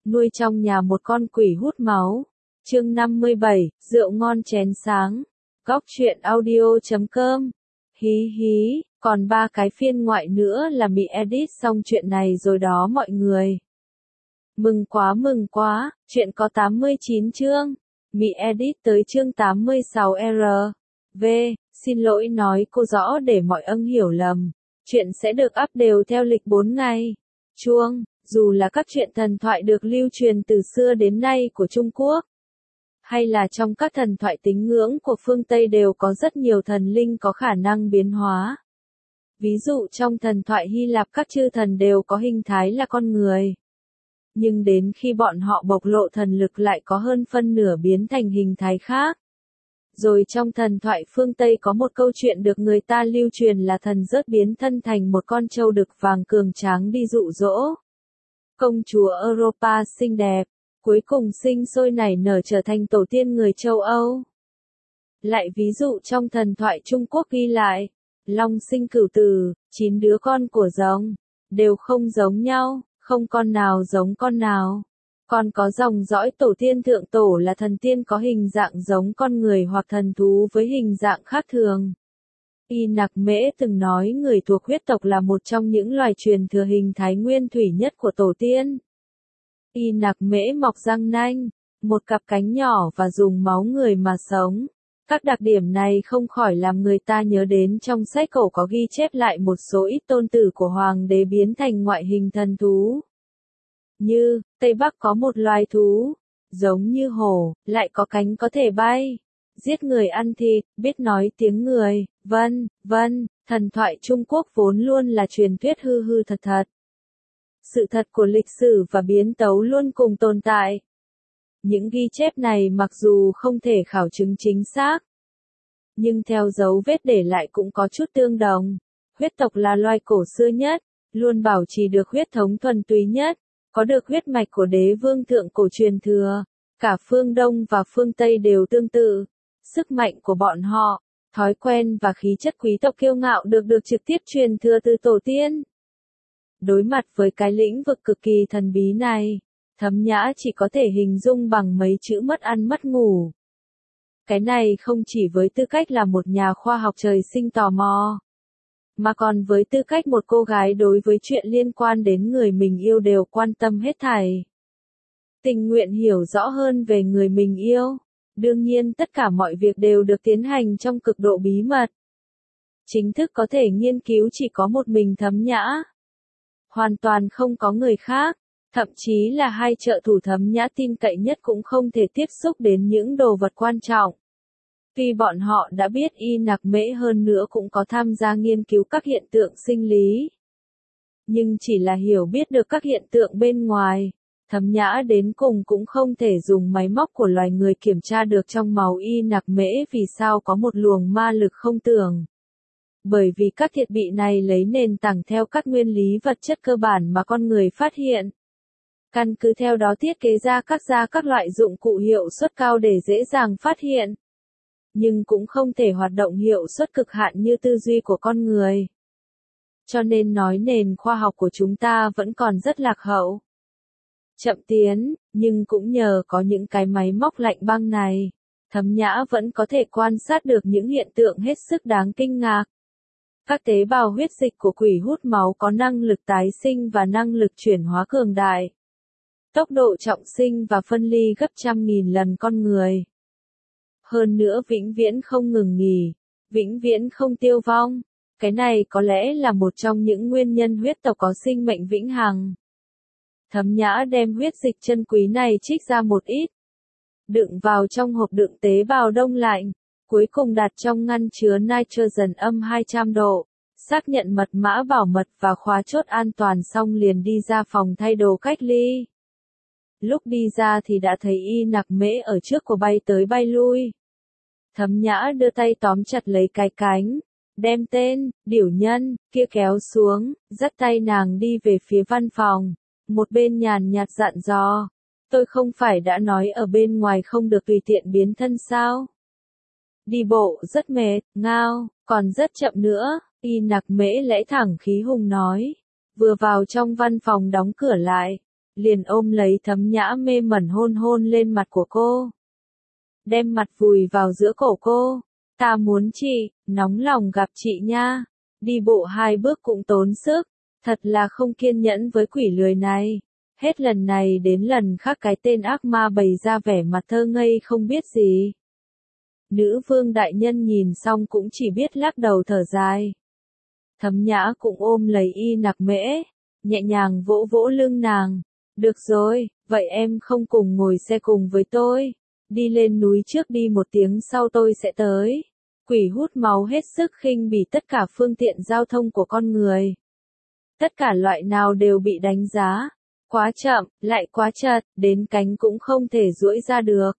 nuôi trong nhà một con quỷ hút máu. Chương 57, rượu ngon chén sáng. Góc truyện audio.com. Hí hí, còn 3 cái phiên ngoại nữa là Mị edit xong chuyện này rồi đó mọi người. Mừng quá, chuyện có 89 chương. Mị edit tới chương 86R. Xin lỗi nói cô rõ để mọi ân hiểu lầm. Chuyện sẽ được up đều theo lịch 4 ngày. Chuông, dù là các chuyện thần thoại được lưu truyền từ xưa đến nay của Trung Quốc, hay là trong các thần thoại tín ngưỡng của phương Tây đều có rất nhiều thần linh có khả năng biến hóa. Ví dụ trong thần thoại Hy Lạp các chư thần đều có hình thái là con người. Nhưng đến khi bọn họ bộc lộ thần lực lại có hơn phân nửa biến thành hình thái khác. Rồi trong thần thoại phương Tây có một câu chuyện được người ta lưu truyền là thần rớt biến thân thành một con trâu đực vàng cường tráng đi dụ dỗ công chúa Europa xinh đẹp, cuối cùng sinh sôi nảy nở trở thành tổ tiên người châu Âu. Lại ví dụ trong thần thoại Trung Quốc ghi lại, long sinh cửu tử, 9 đứa con của rồng, đều không giống nhau, không con nào giống con nào. Còn có dòng dõi tổ tiên thượng tổ là thần tiên có hình dạng giống con người hoặc thần thú với hình dạng khác thường. Y Nặc Mễ từng nói người thuộc huyết tộc là một trong những loài truyền thừa hình thái nguyên thủy nhất của tổ tiên. Y Nặc Mễ mọc răng nanh, một cặp cánh nhỏ và dùng máu người mà sống. Các đặc điểm này không khỏi làm người ta nhớ đến trong sách cổ có ghi chép lại một số ít tôn tử của hoàng đế biến thành ngoại hình thần thú. Như, Tây Bắc có một loài thú, giống như hổ, lại có cánh có thể bay, giết người ăn thịt, biết nói tiếng người, vân, thần thoại Trung Quốc vốn luôn là truyền thuyết hư hư thật thật. Sự thật của lịch sử và biến tấu luôn cùng tồn tại. Những ghi chép này mặc dù không thể khảo chứng chính xác, nhưng theo dấu vết để lại cũng có chút tương đồng. Huyết tộc là loài cổ xưa nhất, luôn bảo trì được huyết thống thuần túy nhất, có được huyết mạch của đế vương thượng cổ truyền thừa. Cả phương Đông và phương Tây đều tương tự. Sức mạnh của bọn họ, thói quen và khí chất quý tộc kiêu ngạo được trực tiếp truyền thừa từ tổ tiên. Đối mặt với cái lĩnh vực cực kỳ thần bí này, Thấm Nhã chỉ có thể hình dung bằng mấy chữ mất ăn mất ngủ. Cái này không chỉ với tư cách là một nhà khoa học trời sinh tò mò, mà còn với tư cách một cô gái đối với chuyện liên quan đến người mình yêu đều quan tâm hết thảy. Tình nguyện hiểu rõ hơn về người mình yêu. Đương nhiên tất cả mọi việc đều được tiến hành trong cực độ bí mật. Chính thức có thể nghiên cứu chỉ có một mình Thấm Nhã. Hoàn toàn không có người khác. Thậm chí là hai trợ thủ Thấm Nhã tin cậy nhất cũng không thể tiếp xúc đến những đồ vật quan trọng. Tuy bọn họ đã biết Y Nặc Mễ hơn nữa cũng có tham gia nghiên cứu các hiện tượng sinh lý. Nhưng chỉ là hiểu biết được các hiện tượng bên ngoài. Thấm Nhã đến cùng cũng không thể dùng máy móc của loài người kiểm tra được trong máu Y Nặc Mễ vì sao có một luồng ma lực không tưởng. Bởi vì các thiết bị này lấy nền tảng theo các nguyên lý vật chất cơ bản mà con người phát hiện. Căn cứ theo đó thiết kế ra các loại dụng cụ hiệu suất cao để dễ dàng phát hiện. Nhưng cũng không thể hoạt động hiệu suất cực hạn như tư duy của con người. Cho nên nói nền khoa học của chúng ta vẫn còn rất lạc hậu. Chậm tiến, nhưng cũng nhờ có những cái máy móc lạnh băng này, Thấm Nhã vẫn có thể quan sát được những hiện tượng hết sức đáng kinh ngạc. Các tế bào huyết dịch của quỷ hút máu có năng lực tái sinh và năng lực chuyển hóa cường đại. Tốc độ trọng sinh và phân ly gấp trăm nghìn lần con người. Hơn nữa vĩnh viễn không ngừng nghỉ, vĩnh viễn không tiêu vong. Cái này có lẽ là một trong những nguyên nhân huyết tộc có sinh mệnh vĩnh hằng. Thấm Nhã đem huyết dịch chân quý này trích ra một ít, đựng vào trong hộp đựng tế bào đông lạnh, cuối cùng đặt trong ngăn chứa nitrogen âm 200 độ, xác nhận mật mã bảo mật và khóa chốt an toàn xong liền đi ra phòng thay đồ cách ly. Lúc đi ra thì đã thấy Y Nặc Mễ ở trước của bay tới bay lui. Thấm Nhã đưa tay tóm chặt lấy cái cánh, đem tên, điểu nhân, kia kéo xuống, dắt tay nàng đi về phía văn phòng. Một bên nhàn nhạt dặn dò, tôi không phải đã nói ở bên ngoài không được tùy tiện biến thân sao? Đi bộ rất mệt, ngao, còn rất chậm nữa, Y Nặc Mễ lẽ thẳng khí hùng nói. Vừa vào trong văn phòng đóng cửa lại, liền ôm lấy Thấm Nhã mê mẩn hôn hôn lên mặt của cô. Đem mặt vùi vào giữa cổ cô. Ta muốn chị, nóng lòng gặp chị nha. Đi bộ 2 bước cũng tốn sức. Thật là không kiên nhẫn với quỷ lười này. Hết lần này đến lần khác cái tên ác ma bày ra vẻ mặt thơ ngây không biết gì. Nữ vương đại nhân nhìn xong cũng chỉ biết lắc đầu thở dài. Thấm Nhã cũng ôm lấy Y Nặc Mễ, nhẹ nhàng vỗ vỗ lưng nàng. Được rồi, vậy em không cùng ngồi xe cùng với tôi. Đi lên núi trước đi, 1 tiếng sau tôi sẽ tới. Quỷ hút máu hết sức khinh bỉ tất cả phương tiện giao thông của con người. Tất cả loại nào đều bị đánh giá. Quá chậm, lại quá chật, đến cánh cũng không thể duỗi ra được.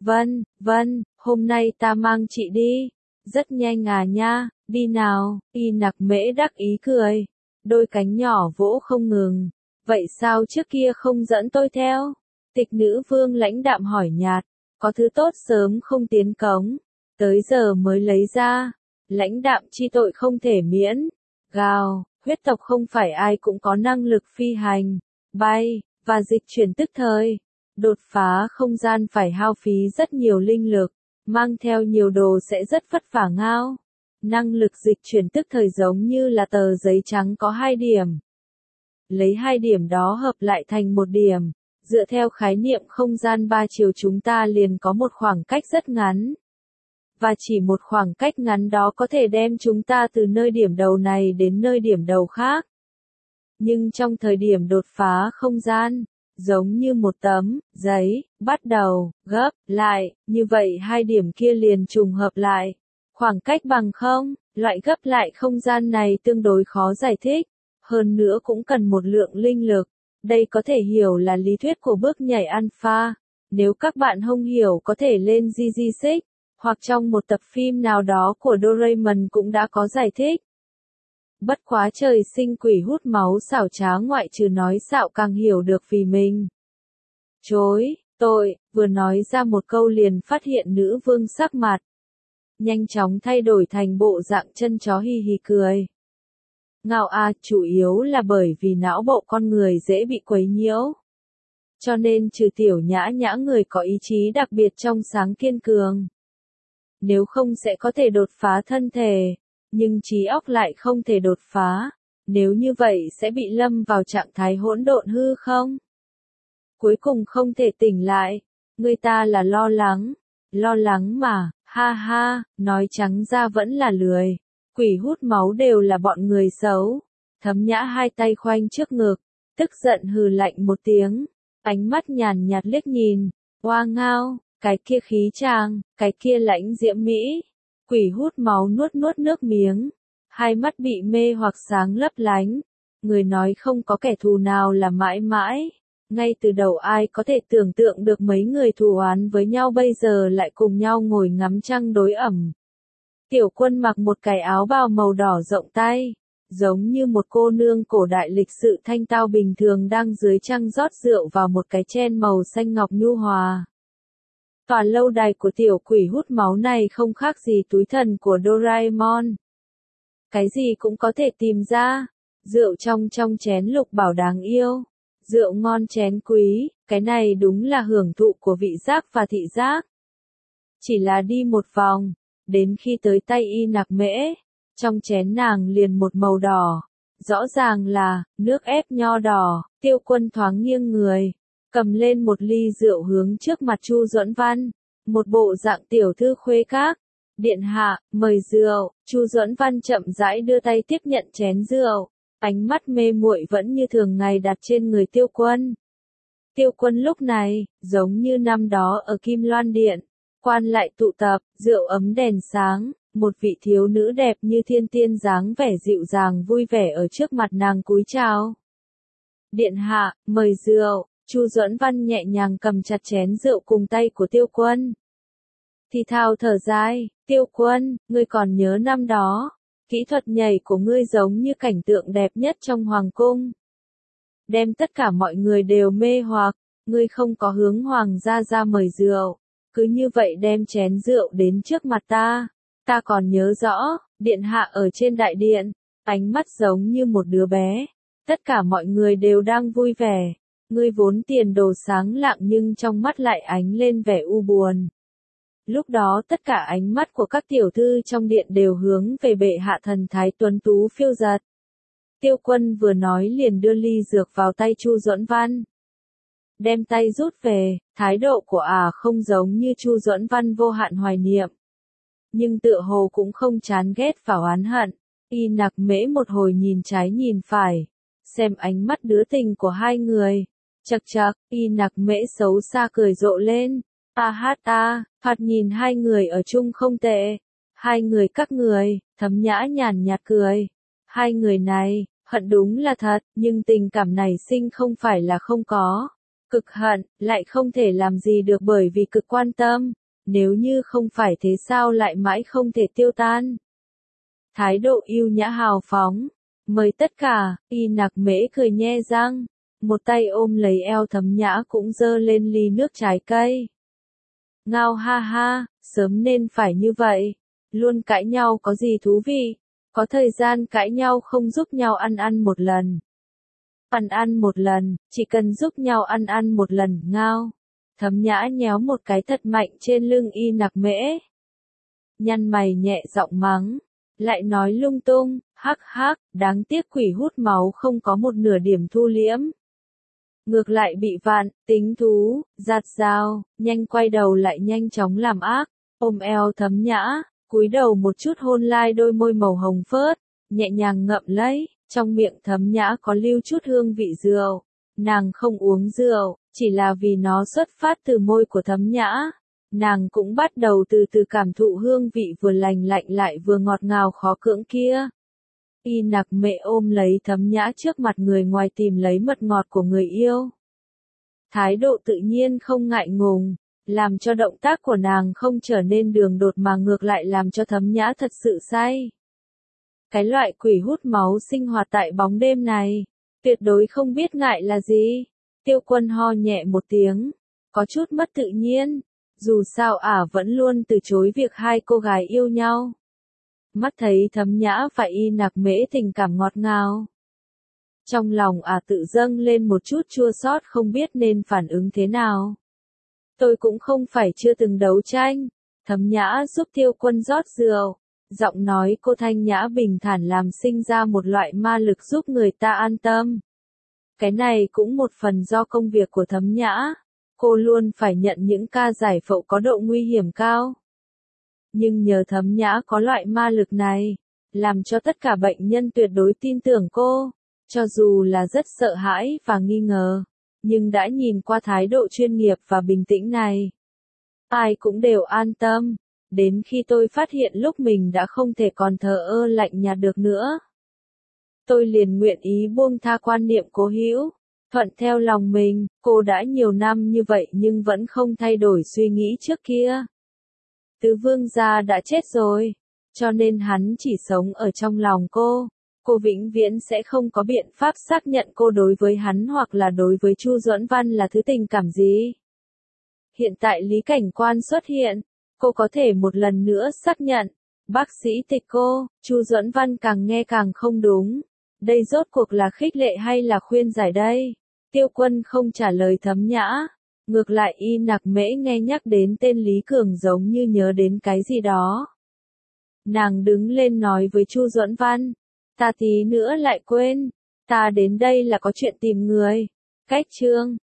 Vâng, hôm nay ta mang chị đi. Rất nhanh à nha, đi nào. Y Nặc Mễ đắc ý cười. Đôi cánh nhỏ vỗ không ngừng. Vậy sao trước kia không dẫn tôi theo? Tịch nữ vương lãnh đạm hỏi nhạt. Có thứ tốt sớm không tiến cống. Tới giờ mới lấy ra. Lãnh đạm chi tội không thể miễn. Gào, huyết tộc không phải ai cũng có năng lực phi hành, bay, và dịch chuyển tức thời. Đột phá không gian phải hao phí rất nhiều linh lực, mang theo nhiều đồ sẽ rất vất vả ngao. Năng lực dịch chuyển tức thời giống như là tờ giấy trắng có 2 điểm. Lấy 2 điểm đó hợp lại thành 1 điểm, dựa theo khái niệm không gian 3 chiều chúng ta liền có một khoảng cách rất ngắn. Và chỉ một khoảng cách ngắn đó có thể đem chúng ta từ nơi điểm đầu này đến nơi điểm đầu khác. Nhưng trong thời điểm đột phá không gian, giống như một tấm giấy, bắt đầu gấp lại, như vậy 2 điểm kia liền trùng hợp lại. Khoảng cách bằng không, loại gấp lại không gian này tương đối khó giải thích, hơn nữa cũng cần một lượng linh lực. Đây có thể hiểu là lý thuyết của bước nhảy alpha. Nếu các bạn không hiểu có thể lên GG6, hoặc trong một tập phim nào đó của Doraemon cũng đã có giải thích. Bất quá trời sinh quỷ hút máu xảo trá ngoại trừ nói xạo càng hiểu được vì mình. Chối, tội, vừa nói ra một câu liền phát hiện nữ vương sắc mặt. Nhanh chóng thay đổi thành bộ dạng chân chó hi hi cười. Ngạo à, chủ yếu là bởi vì não bộ con người dễ bị quấy nhiễu. Cho nên trừ tiểu nhã nhã người có ý chí đặc biệt trong sáng kiên cường. Nếu không sẽ có thể đột phá thân thể, nhưng trí óc lại không thể đột phá. Nếu như vậy sẽ bị lâm vào trạng thái hỗn độn hư không? Cuối cùng không thể tỉnh lại. Người ta là lo lắng mà, ha ha, nói trắng ra vẫn là lười. Quỷ hút máu đều là bọn người xấu. Thấm Nhã 2 tay khoanh trước ngực, tức giận hừ lạnh một tiếng, ánh mắt nhàn nhạt liếc nhìn, oa ngao, cái kia khí chàng, cái kia lãnh diễm mỹ. Quỷ hút máu nuốt nuốt nước miếng, 2 mắt bị mê hoặc sáng lấp lánh. Người nói không có kẻ thù nào là mãi mãi. Ngay từ đầu ai có thể tưởng tượng được mấy người thù oán với nhau bây giờ lại cùng nhau ngồi ngắm trăng đối ẩm. Tiểu Quân mặc một cái áo bào màu đỏ rộng tay, giống như một cô nương cổ đại lịch sự thanh tao bình thường đang dưới trăng rót rượu vào một cái chén màu xanh ngọc nhu hòa. Tòa lâu đài của tiểu quỷ hút máu này không khác gì túi thần của Doraemon. Cái gì cũng có thể tìm ra. Rượu trong chén lục bảo đáng yêu. Rượu ngon chén quý, cái này đúng là hưởng thụ của vị giác và thị giác. Chỉ là đi một vòng, đến khi tới tay Y Nặc Mễ, trong chén nàng liền một màu đỏ. Rõ ràng là, nước ép nho đỏ. Tiêu Quân thoáng nghiêng người, cầm lên một ly rượu hướng trước mặt Chu Duẫn Văn, một bộ dạng tiểu thư khuê các. Điện hạ, mời rượu. Chu Duẫn Văn chậm rãi đưa tay tiếp nhận chén rượu, ánh mắt mê muội vẫn như thường ngày đặt trên người Tiêu Quân. Tiêu Quân lúc này, giống như năm đó ở Kim Loan Điện, quan lại tụ tập, rượu ấm đèn sáng, một vị thiếu nữ đẹp như thiên tiên dáng vẻ dịu dàng vui vẻ ở trước mặt nàng cúi chào. Điện hạ, mời rượu. Chu Duẫn Văn nhẹ nhàng cầm chặt chén rượu cùng tay của Tiêu Quân. Thì thào thở dài, Tiêu Quân, ngươi còn nhớ năm đó, kỹ thuật nhảy của ngươi giống như cảnh tượng đẹp nhất trong hoàng cung. Đem tất cả mọi người đều mê hoặc, ngươi không có hướng hoàng gia ra mời rượu, cứ như vậy đem chén rượu đến trước mặt ta. Ta còn nhớ rõ, điện hạ ở trên đại điện, ánh mắt giống như một đứa bé, tất cả mọi người đều đang vui vẻ. Ngươi vốn tiền đồ sáng lạng nhưng trong mắt lại ánh lên vẻ u buồn. Lúc đó tất cả ánh mắt của các tiểu thư trong điện đều hướng về bệ hạ thần thái tuấn tú phiêu giật. Tiêu Quân vừa nói liền đưa ly dược vào tay Chu Duẫn Văn. Đem tay rút về, thái độ của không giống như Chu Duẫn Văn vô hạn hoài niệm. Nhưng tựa hồ cũng không chán ghét và oán hận. Y Nặc Mễ một hồi nhìn trái nhìn phải, xem ánh mắt đứa tình của hai người. Chậc chậc, Y Nặc Mễ xấu xa cười rộ lên. Phạt nhìn hai người ở chung không tệ. Hai người các người, Thấm Nhã nhàn nhạt cười. Hai người này, hận đúng là thật, nhưng tình cảm này sinh không phải là không có. Cực hận, lại không thể làm gì được bởi vì cực quan tâm. Nếu như không phải thế sao lại mãi không thể tiêu tan. Thái độ yêu nhã hào phóng. Mời tất cả, Y Nặc Mễ cười nhe răng. Một tay ôm lấy eo Thấm Nhã cũng giơ lên ly nước trái cây. Ngao ha ha, sớm nên phải như vậy. Luôn cãi nhau có gì thú vị. Có thời gian cãi nhau không giúp nhau ăn một lần. Ăn một lần, chỉ cần giúp nhau ăn một lần, ngao. Thấm Nhã nhéo một cái thật mạnh trên lưng Y Nặc Mễ. Nhăn mày nhẹ giọng mắng. Lại nói lung tung, hắc hắc, đáng tiếc quỷ hút máu không có một nửa điểm thu liễm. Ngược lại bị vạn, tính thú, giạt dao, nhanh quay đầu lại nhanh chóng làm ác, ôm eo Thấm Nhã, cúi đầu một chút hôn lai đôi môi màu hồng phớt, nhẹ nhàng ngậm lấy, trong miệng Thấm Nhã có lưu chút hương vị rượu. Nàng không uống rượu, chỉ là vì nó xuất phát từ môi của Thấm Nhã. Nàng cũng bắt đầu từ từ cảm thụ hương vị vừa lành lạnh lại vừa ngọt ngào khó cưỡng kia. Y Nặc Mễ ôm lấy Thấm Nhã trước mặt người ngoài tìm lấy mật ngọt của người yêu. Thái độ tự nhiên không ngại ngùng, làm cho động tác của nàng không trở nên đường đột mà ngược lại làm cho Thấm Nhã thật sự say. Cái loại quỷ hút máu sinh hoạt tại bóng đêm này, tuyệt đối không biết ngại là gì. Tiêu Quân ho nhẹ một tiếng, có chút mất tự nhiên, dù sao vẫn luôn từ chối việc hai cô gái yêu nhau. Mắt thấy Thấm Nhã và Y Nặc Mễ tình cảm ngọt ngào. Trong lòng tự dâng lên một chút chua xót không biết nên phản ứng thế nào. Tôi cũng không phải chưa từng đấu tranh. Thấm Nhã giúp Tiêu Quân rót rượu. Giọng nói cô thanh nhã bình thản làm sinh ra một loại ma lực giúp người ta an tâm. Cái này cũng một phần do công việc của Thấm Nhã. Cô luôn phải nhận những ca giải phẫu có độ nguy hiểm cao. Nhưng nhờ Thấm Nhã có loại ma lực này, làm cho tất cả bệnh nhân tuyệt đối tin tưởng cô. Cho dù là rất sợ hãi và nghi ngờ, nhưng đã nhìn qua thái độ chuyên nghiệp và bình tĩnh này, ai cũng đều an tâm. Đến khi tôi phát hiện lúc mình đã không thể còn thờ ơ lạnh nhạt được nữa, tôi liền nguyện ý buông tha quan niệm cố hữu, thuận theo lòng mình. Cô đã nhiều năm như vậy nhưng vẫn không thay đổi suy nghĩ trước kia. Tứ vương gia đã chết rồi, cho nên hắn chỉ sống ở trong lòng cô. Cô vĩnh viễn sẽ không có biện pháp xác nhận cô đối với hắn hoặc là đối với Chu Duẫn Văn là thứ tình cảm gì. Hiện tại Lý Cảnh Quan xuất hiện, cô có thể một lần nữa xác nhận. Bác sĩ Tịch cô, Chu Duẫn Văn càng nghe càng không đúng. Đây rốt cuộc là khích lệ hay là khuyên giải đây? Tiêu Quân không trả lời Thấm Nhã. Ngược lại Y Nặc Mễ nghe nhắc đến tên Lý Cường giống như nhớ đến cái gì đó. Nàng đứng lên nói với Chu Duẫn Văn. Ta tí nữa lại quên. Ta đến đây là có chuyện tìm người. Cách chương.